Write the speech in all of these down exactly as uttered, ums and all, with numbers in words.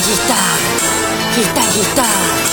gita, gita, gita.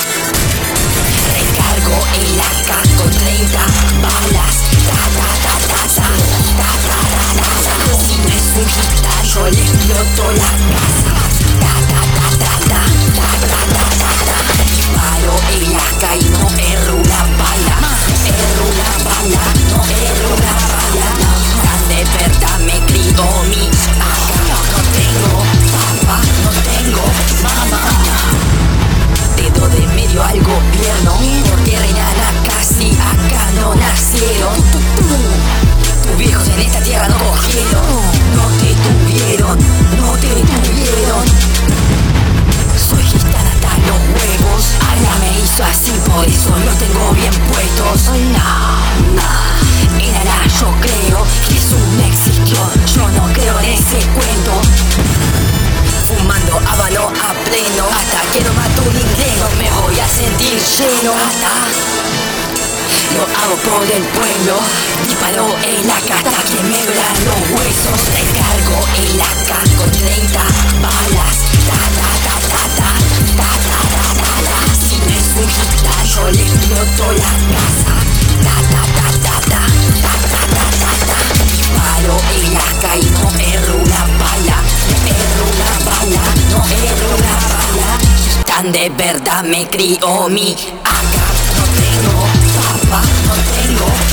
Recargo el A K con treinta balas. Ta ta ta ta ta, ta ta ta ta ta. Si no es un gita, yo le exploto la casa. Ta ta ta ta ta, ta ta ta ta ta. Disparo el A K y no erro una bala. Erro una bala, no erro una bala. Tan de verdad me crió mi A K. No tengo papá, no tengo mamá. Dedo de medio al gobierno, porque reinan acá si acá no nacieron. Tus viejos en esta tierra no cogieron, no te tuvieron, no te tuvieron. Soy gitana hasta los huevos, Ala me hizo así, por eso los tengo bien puestos. No, no, en Ala yo creo, Jesús no existió, yo no creo en ese cuento. Fumando habano a pleno, hasta que no mato un inglés, me voy a sentir lleno. Hasta lo hago por el pueblo, disparo el A K hasta que me duelan los huesos. Recargo el A K con treinta balas. Ta ta ta ta ta, ta ta ta ta ta. Si no es un gita, yo le exploto la casa. Ta ta ta ta ta, ta ta ta ta ta. Disparo el A K y no erro una bala. Erro una bala, no erro una bala. Tan de verdad me crió mi A K. No tengo papá, no tengo